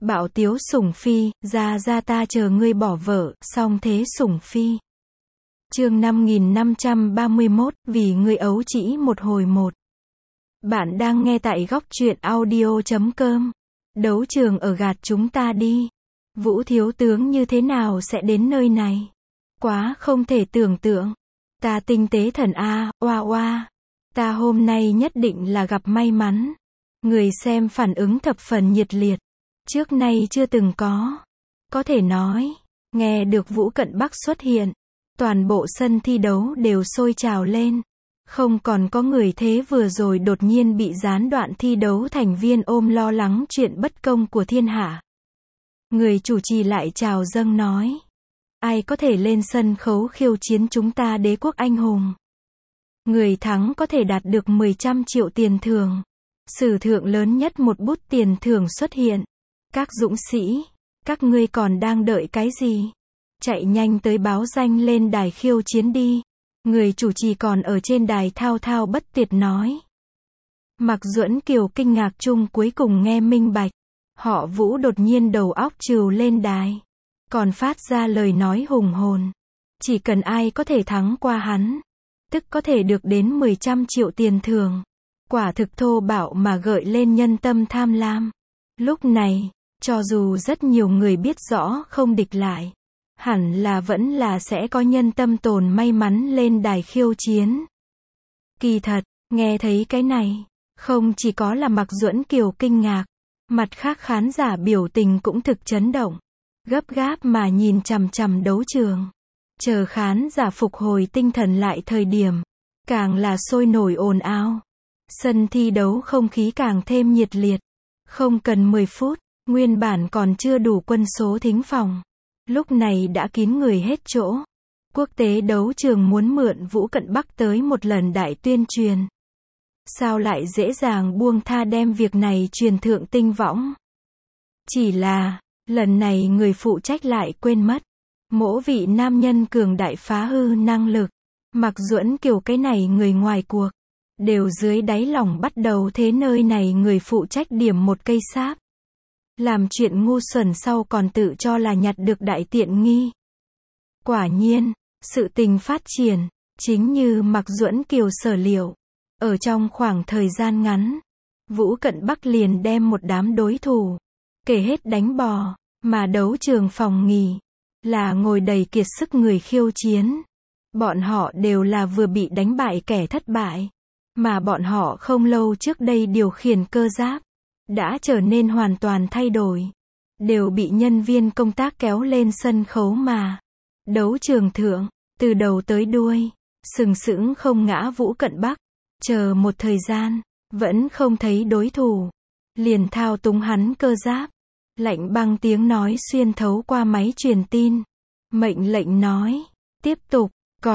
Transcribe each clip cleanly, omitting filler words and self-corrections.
Bạo tiếu Sủng Phi, ra ta chờ ngươi bỏ vợ, song thế Sủng Phi. Chương 5531, vì ngươi ấu trĩ một hồi một. Bạn đang nghe tại góc truyện audio.com. Đấu trường ở gạt chúng ta đi. Vũ thiếu tướng như thế nào sẽ đến nơi này? Quá không thể tưởng tượng. Ta tinh tế thần a, oa oa. Ta hôm nay nhất định là gặp may mắn. Người xem phản ứng thập phần nhiệt liệt. Trước nay chưa từng có. Có thể nói, nghe được Vũ Cận Bắc xuất hiện, toàn bộ sân thi đấu đều sôi trào lên. Không còn có người thế vừa rồi đột nhiên bị gián đoạn thi đấu thành viên ôm lo lắng chuyện bất công của thiên hạ. Người chủ trì lại chào dâng nói. Ai có thể lên sân khấu khiêu chiến chúng ta đế quốc anh hùng? Người thắng có thể đạt được 10 triệu tiền thưởng. Sử thượng lớn nhất một bút tiền thưởng xuất hiện. Các dũng sĩ, các ngươi còn đang đợi cái gì? Chạy nhanh tới báo danh lên đài khiêu chiến đi. Người chủ trì còn ở trên đài thao thao bất tuyệt nói. Mạc Duẫn Kiều kinh ngạc chung cuối cùng nghe minh bạch. Họ Vũ đột nhiên đầu óc trừu lên đài. Còn phát ra lời nói hùng hồn. Chỉ cần ai có thể thắng qua hắn, tức có thể được đến 10 triệu tiền thưởng. Quả thực thô bạo mà gợi lên nhân tâm tham lam. Lúc này, cho dù rất nhiều người biết rõ không địch lại, hẳn là vẫn là sẽ có nhân tâm tồn may mắn lên đài khiêu chiến. Kỳ thật, nghe thấy cái này, không chỉ có là Mạc Duẫn Kiều kinh ngạc, mặt khác khán giả biểu tình cũng thực chấn động, gấp gáp mà nhìn chằm chằm đấu trường. Chờ khán giả phục hồi tinh thần lại thời điểm, càng là sôi nổi ồn ào. Sân thi đấu không khí càng thêm nhiệt liệt. Không cần 10 phút, nguyên bản còn chưa đủ quân số thính phòng. Lúc này đã kín người hết chỗ. Quốc tế đấu trường muốn mượn Vũ Cận Bắc tới một lần đại tuyên truyền. Sao lại dễ dàng buông tha đem việc này truyền thượng tinh võng? Chỉ là, lần này người phụ trách lại quên mất. Mỗi vị nam nhân cường đại phá hư năng lực. Mạc Duẫn Kiều cái này người ngoài cuộc. Đều dưới đáy lòng bắt đầu thế nơi này người phụ trách điểm một cây sáp. Làm chuyện ngu xuẩn sau còn tự cho là nhặt được đại tiện nghi. Quả nhiên, sự tình phát triển, chính như Mạc Duẫn Kiều sở liệu. Ở trong khoảng thời gian ngắn, Vũ Cận Bắc liền đem một đám đối thủ, kể hết đánh bò, mà đấu trường phòng nghỉ, là ngồi đầy kiệt sức người khiêu chiến. Bọn họ đều là vừa bị đánh bại kẻ thất bại. Mà bọn họ không lâu trước đây điều khiển cơ giáp, đã trở nên hoàn toàn thay đổi. Đều bị nhân viên công tác kéo lên sân khấu mà. Đấu trường thượng, từ đầu tới đuôi, sừng sững không ngã Vũ Cận Bắc. Chờ một thời gian, vẫn không thấy đối thủ. Liền thao túng hắn cơ giáp. Lạnh băng tiếng nói xuyên thấu qua máy truyền tin. Mệnh lệnh nói, tiếp tục,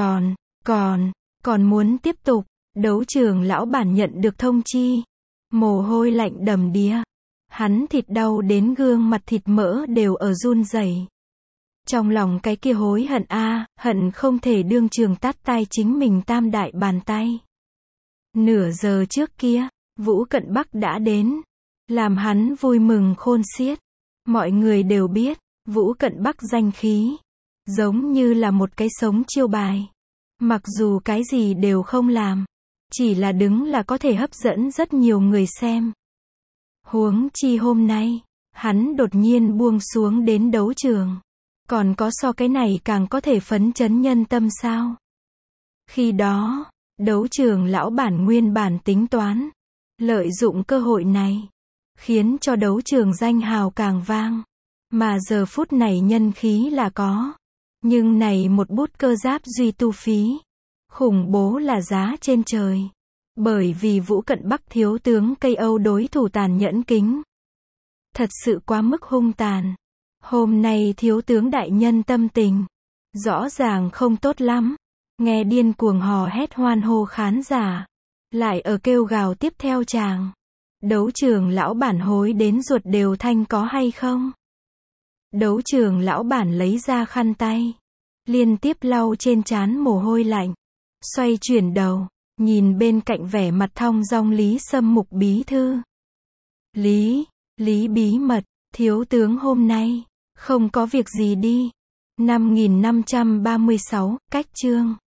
còn muốn tiếp tục. Đấu trường lão bản nhận được thông chi. Mồ hôi lạnh đầm đìa. Hắn thịt đau đến gương mặt thịt mỡ đều ở run rẩy. Trong lòng cái kia hối hận hận không thể đương trường tát tai chính mình tam đại bàn tay. Nửa giờ trước kia, Vũ Cận Bắc đã đến. Làm hắn vui mừng khôn xiết. Mọi người đều biết, Vũ Cận Bắc danh khí. Giống như là một cái sống chiêu bài. Mặc dù cái gì đều không làm. Chỉ là đứng là có thể hấp dẫn rất nhiều người xem. Huống chi hôm nay, hắn đột nhiên buông xuống đến đấu trường. Còn có so cái này càng có thể phấn chấn nhân tâm sao? Khi đó, đấu trường lão bản nguyên bản tính toán. Lợi dụng cơ hội này, khiến cho đấu trường danh hào càng vang. Mà giờ phút này nhân khí là có. Nhưng này một bút cơ giáp duy tu phí. Khủng bố là giá trên trời. Bởi vì Vũ Cận Bắc thiếu tướng cây Âu đối thủ tàn nhẫn kính. Thật sự quá mức hung tàn. Hôm nay thiếu tướng đại nhân tâm tình. Rõ ràng không tốt lắm. Nghe điên cuồng hò hét hoan hô khán giả. Lại ở kêu gào tiếp theo chàng. Đấu trường lão bản hối đến ruột đều thanh có hay không? Đấu trường lão bản lấy ra khăn tay. Liên tiếp lau trên trán mồ hôi lạnh. Xoay chuyển đầu, nhìn bên cạnh vẻ mặt thong dong Lý Sâm Mục bí thư. Lý bí mật, Thiếu tướng hôm nay không có việc gì đi. 5536, cách chương